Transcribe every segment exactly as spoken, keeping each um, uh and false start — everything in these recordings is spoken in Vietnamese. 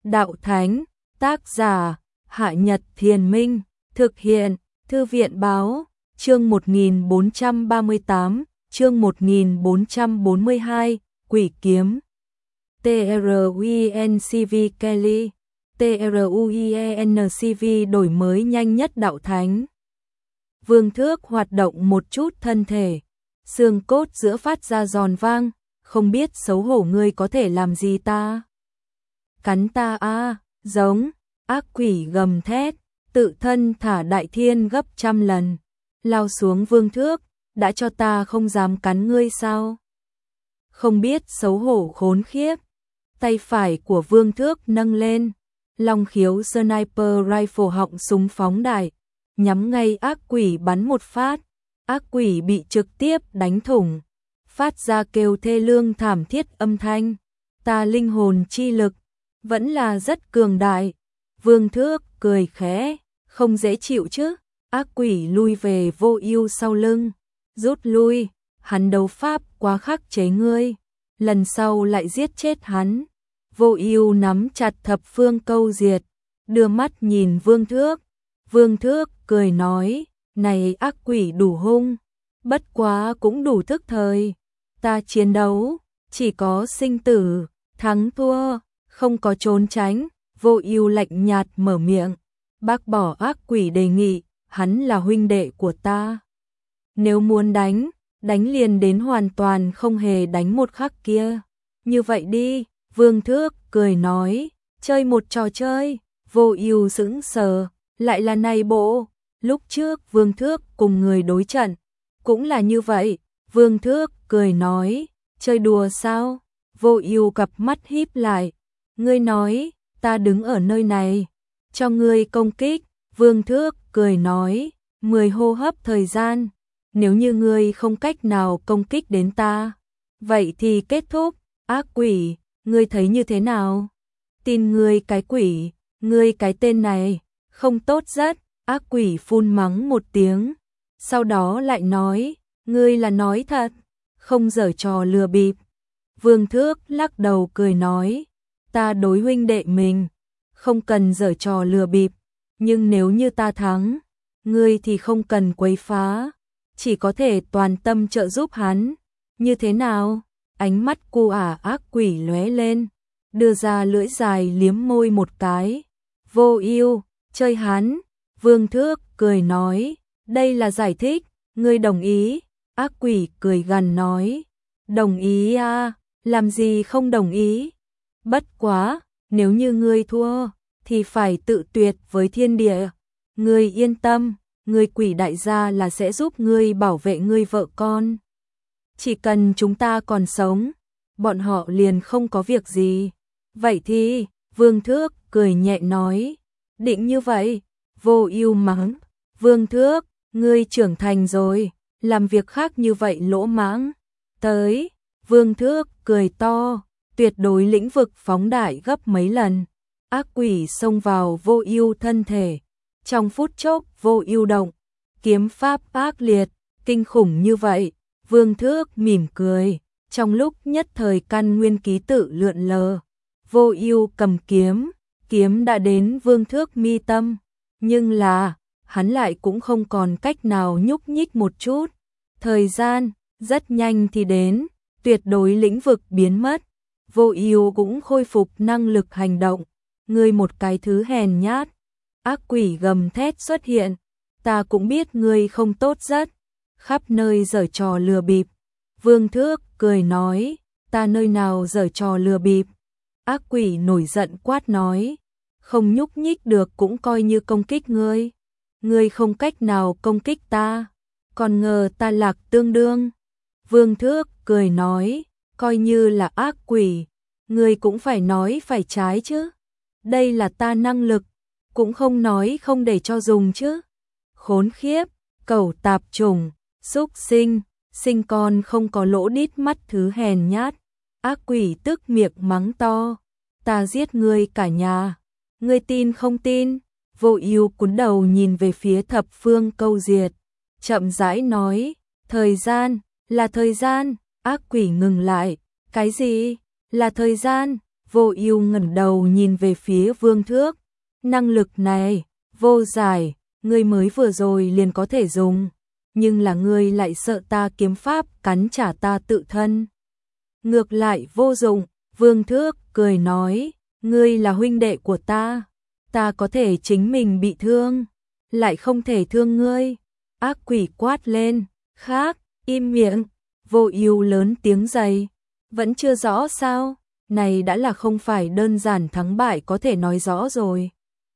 đạo thánh, tác giả, Hạ Nhật Thiền Minh, thực hiện, Thư viện Báo, chương một nghìn bốn trăm ba mươi tám, chương một nghìn bốn trăm bốn mươi hai, Quỷ Kiếm. T R U I N C V Kelly, T R U I N C V đổi mới nhanh nhất đạo thánh. Vương Thước hoạt động một chút thân thể, xương cốt giữa phát ra giòn vang, không biết xấu hổ ngươi có thể làm gì ta? Cắn ta a, à, giống, ác quỷ gầm thét, tự thân thả đại thiên gấp trăm lần, lao xuống Vương Thước, đã cho ta không dám cắn ngươi sao? Không biết xấu hổ khốn khiếp. Tay phải của Vương Thước nâng lên, long khiếu sniper rifle họng súng phóng đại, nhắm ngay ác quỷ bắn một phát, ác quỷ bị trực tiếp đánh thủng, phát ra kêu thê lương thảm thiết âm thanh. Ta linh hồn chi lực vẫn là rất cường đại. Vương Thước cười khẽ, không dễ chịu chứ? Ác quỷ lui về Vô Ưu sau lưng, rút lui, hắn đấu pháp quá khắc chế ngươi, lần sau lại giết chết hắn. Vô Ưu nắm chặt thập phương câu diệt, đưa mắt nhìn Vương Thước. Vương Thước cười nói, này ác quỷ đủ hung, bất quá cũng đủ thức thời. Ta chiến đấu, chỉ có sinh tử, thắng thua, không có trốn tránh. Vô Ưu lạnh nhạt mở miệng, bác bỏ ác quỷ đề nghị, hắn là huynh đệ của ta. Nếu muốn đánh, đánh liền đến hoàn toàn không hề đánh một khắc kia. Như vậy đi. Vương Thước cười nói, chơi một trò chơi. Vô Ưu sững sờ, lại là này bộ. Lúc trước Vương Thước cùng người đối trận, cũng là như vậy. Vương Thước cười nói, chơi đùa sao? Vô Ưu cặp mắt híp lại, ngươi nói, ta đứng ở nơi này, cho ngươi công kích. Vương Thước cười nói, mười hô hấp thời gian, nếu như ngươi không cách nào công kích đến ta, vậy thì kết thúc. Ác quỷ, ngươi thấy như thế nào? Tin ngươi cái quỷ, ngươi cái tên này, không tốt rất. Ác quỷ phun mắng một tiếng, sau đó lại nói, ngươi là nói thật, không giở trò lừa bịp. Vương Thước lắc đầu cười nói, ta đối huynh đệ mình, không cần giở trò lừa bịp, nhưng nếu như ta thắng, ngươi thì không cần quấy phá, chỉ có thể toàn tâm trợ giúp hắn. Như thế nào? Ánh mắt cu ả ác quỷ lóe lên, đưa ra lưỡi dài liếm môi một cái. Vô Ưu, chơi hắn. Vương Thước cười nói, đây là giải thích, ngươi đồng ý? Ác quỷ cười gằn nói, đồng ý à, làm gì không đồng ý? Bất quá, nếu như ngươi thua, thì phải tự tuyệt với thiên địa. Ngươi yên tâm, ngươi quỷ đại gia là sẽ giúp ngươi bảo vệ ngươi vợ con. Chỉ cần chúng ta còn sống, bọn họ liền không có việc gì. Vậy thì, Vương Thước cười nhẹ nói, định như vậy. Vô Ưu mắng, Vương Thước, ngươi trưởng thành rồi, làm việc khác như vậy lỗ mãng. Tới, Vương Thước cười to, tuyệt đối lĩnh vực phóng đại gấp mấy lần. Ác quỷ xông vào Vô Ưu thân thể, trong phút chốc Vô Ưu động, kiếm pháp ác liệt, kinh khủng như vậy. Vương Thước mỉm cười, trong lúc nhất thời căn nguyên ký tự lượn lờ. Vô Ưu cầm kiếm, kiếm đã đến Vương Thước mi tâm, nhưng là, hắn lại cũng không còn cách nào nhúc nhích một chút. Thời gian, rất nhanh thì đến, tuyệt đối lĩnh vực biến mất. Vô Ưu cũng khôi phục năng lực hành động. Ngươi một cái thứ hèn nhát. Ác quỷ gầm thét xuất hiện. Ta cũng biết ngươi không tốt rất. Khắp nơi giở trò lừa bịp. Vương Thước cười nói, ta nơi nào giở trò lừa bịp? Ác quỷ nổi giận quát nói, không nhúc nhích được cũng coi như công kích ngươi. Ngươi không cách nào công kích ta, còn ngờ ta lạc tương đương. Vương Thước cười nói, coi như là ác quỷ, ngươi cũng phải nói phải trái chứ. Đây là ta năng lực, cũng không nói không để cho dùng chứ. Khốn khiếp, cẩu tạp chủng, xúc sinh, sinh con không có lỗ đít mắt thứ hèn nhát. Ác quỷ tức miệng mắng to, ta giết ngươi cả nhà. Ngươi tin không tin? Vô Ưu cúi đầu nhìn về phía thập phương câu diệt, chậm rãi nói, thời gian, là thời gian. Ác quỷ ngừng lại, cái gì? Là thời gian? Vô Ưu ngẩng đầu nhìn về phía Vương Thước, năng lực này, vô giải, ngươi mới vừa rồi liền có thể dùng, nhưng là ngươi lại sợ ta kiếm pháp cắn trả ta tự thân. Ngược lại vô dụng, Vương Thước cười nói, ngươi là huynh đệ của ta, ta có thể chính mình bị thương, lại không thể thương ngươi. Ác quỷ quát lên, khác, im miệng. Vô Ưu lớn tiếng dày, vẫn chưa rõ sao, này đã là không phải đơn giản thắng bại có thể nói rõ rồi.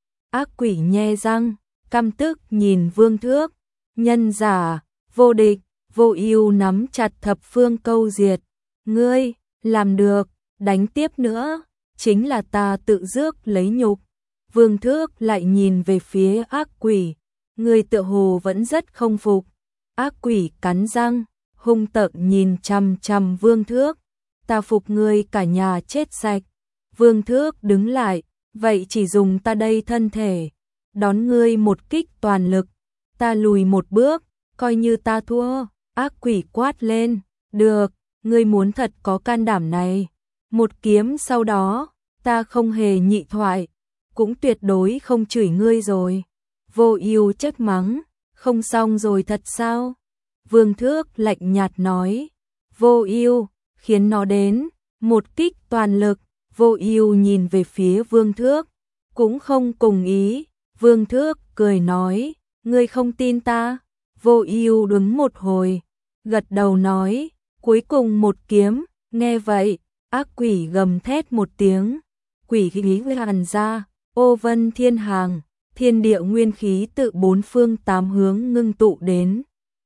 Ác quỷ nhe răng, căm tức nhìn Vương Thước, nhân giả, vô địch. Vô Ưu nắm chặt thập phương câu diệt, ngươi, làm được, đánh tiếp nữa, chính là ta tự rước lấy nhục. Vương Thước lại nhìn về phía ác quỷ, ngươi tựa hồ vẫn rất không phục. Ác quỷ cắn răng, hung tợn nhìn chằm chằm Vương Thước, ta phục ngươi cả nhà chết sạch. Vương Thước đứng lại, vậy chỉ dùng ta đây thân thể, đón ngươi một kích toàn lực, ta lùi một bước, coi như ta thua. Ác quỷ quát lên, được, ngươi muốn thật có can đảm này, một kiếm sau đó, ta không hề nhị thoại, cũng tuyệt đối không chửi ngươi rồi. Vô Ưu trách mắng, không xong rồi thật sao? Vương Thước lạnh nhạt nói, Vô Ưu, khiến nó đến, một kích toàn lực. Vô Ưu nhìn về phía Vương Thước, cũng không cùng ý. Vương Thước cười nói, ngươi không tin ta? Vô Ưu đứng một hồi, gật đầu nói, cuối cùng một kiếm. Nghe vậy, ác quỷ gầm thét một tiếng, quỷ khí tràn ra, ô vân thiên hàng, thiên địa nguyên khí tự bốn phương tám hướng ngưng tụ đến.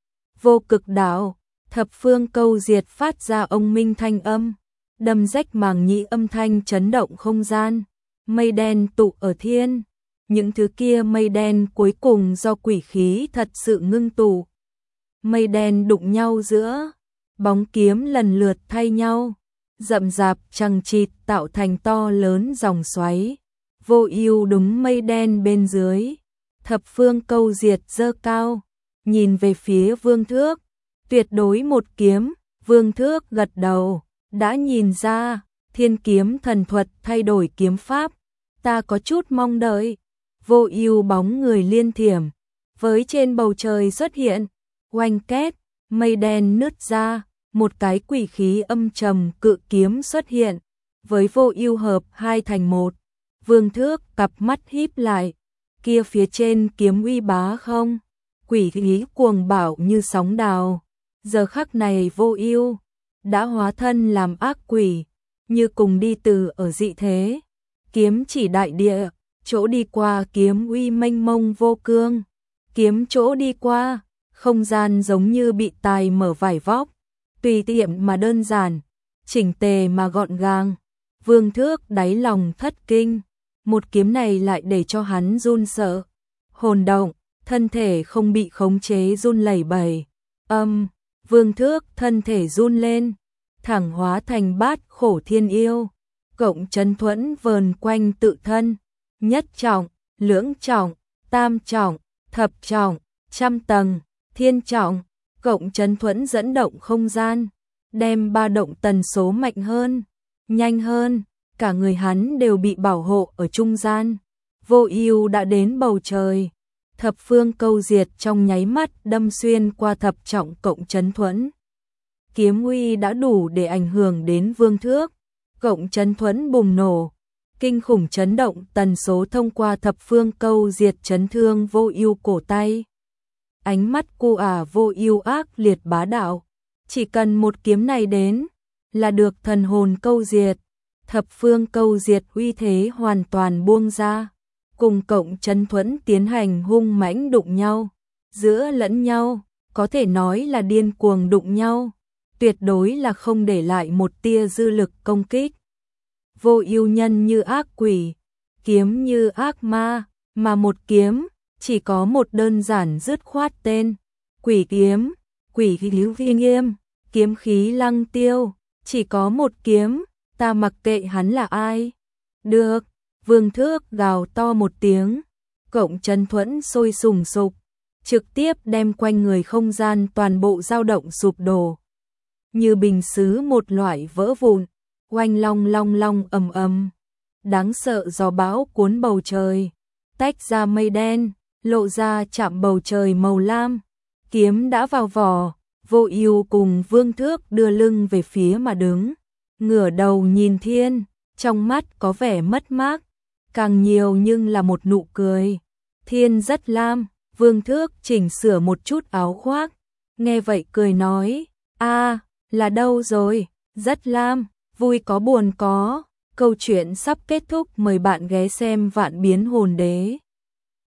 Vô Cực Đạo, thập phương câu diệt phát ra ông minh thanh âm, đâm rách màng nhĩ âm thanh chấn động không gian. Mây đen tụ ở thiên, những thứ kia mây đen cuối cùng do quỷ khí thật sự ngưng tụ. Mây đen đụng nhau giữa, bóng kiếm lần lượt thay nhau, rậm rạp chằng chịt tạo thành to lớn dòng xoáy. Vô Ưu đúng mây đen bên dưới, thập phương câu diệt giơ cao, nhìn về phía Vương Thước, tuyệt đối một kiếm. Vương Thước gật đầu, đã nhìn ra, thiên kiếm thần thuật thay đổi kiếm pháp, ta có chút mong đợi. Vô Ưu bóng người liên thiểm, với trên bầu trời xuất hiện, oanh két, mây đen nứt ra, một cái quỷ khí âm trầm cự kiếm xuất hiện, với Vô Ưu hợp hai thành một. Vương Thước cặp mắt híp lại, kia phía trên kiếm uy bá không, quỷ khí cuồng bạo như sóng đào. Giờ khắc này Vô Ưu đã hóa thân làm ác quỷ, như cùng đi từ ở dị thế, kiếm chỉ đại địa, chỗ đi qua kiếm uy mênh mông vô cương, kiếm chỗ đi qua, không gian giống như bị tài mở vải vóc, tùy tiện mà đơn giản, chỉnh tề mà gọn gàng. Vương Thước đáy lòng thất kinh, một kiếm này lại để cho hắn run sợ, hồn động, thân thể không bị khống chế run lẩy bẩy. Âm, Vương Thước thân thể run lên, thẳng hóa thành bát khổ thiên yêu, cộng chấn thuẫn vờn quanh tự thân, nhất trọng, lưỡng trọng, tam trọng, thập trọng, trăm tầng, thiên trọng, cộng chấn thuẫn dẫn động không gian, đem ba động tần số mạnh hơn, nhanh hơn, cả người hắn đều bị bảo hộ ở trung gian. Vô Ưu đã đến bầu trời, thập phương câu diệt trong nháy mắt đâm xuyên qua thập trọng cộng chấn thuẫn. Kiếm uy đã đủ để ảnh hưởng đến Vương Thước, cộng chấn thuẫn bùng nổ, kinh khủng chấn động tần số thông qua thập phương câu diệt chấn thương Vô Ưu cổ tay. Ánh mắt cô ả Vô Ưu ác liệt bá đạo, chỉ cần một kiếm này đến là được thần hồn câu diệt, thập phương câu diệt uy thế hoàn toàn buông ra, cùng cộng chấn thuẫn tiến hành hung mãnh đụng nhau, giữa lẫn nhau, có thể nói là điên cuồng đụng nhau, tuyệt đối là không để lại một tia dư lực công kích. Vô Ưu nhân như ác quỷ, kiếm như ác ma, mà một kiếm chỉ có một đơn giản dứt khoát tên, quỷ kiếm, quỷ khí lưu vi nghiêm, kiếm khí lăng tiêu, chỉ có một kiếm, ta mặc kệ hắn là ai. Được, Vương Thước gào to một tiếng, cộng chấn thuẫn sôi sùng sục, trực tiếp đem quanh người không gian toàn bộ dao động sụp đổ, như bình sứ một loại vỡ vụn, oanh long long long ầm ầm. Đáng sợ gió bão cuốn bầu trời, tách ra mây đen, lộ ra chạm bầu trời màu lam. Kiếm đã vào vỏ, Vô Ưu cùng Vương Thước đưa lưng về phía mà đứng, ngửa đầu nhìn thiên, trong mắt có vẻ mất mát, càng nhiều nhưng là một nụ cười. Thiên rất lam, Vương Thước chỉnh sửa một chút áo khoác, nghe vậy cười nói, a là đâu rồi, rất lam, vui có buồn có. Câu chuyện sắp kết thúc, mời bạn ghé xem Vạn Biến Hồn Đế.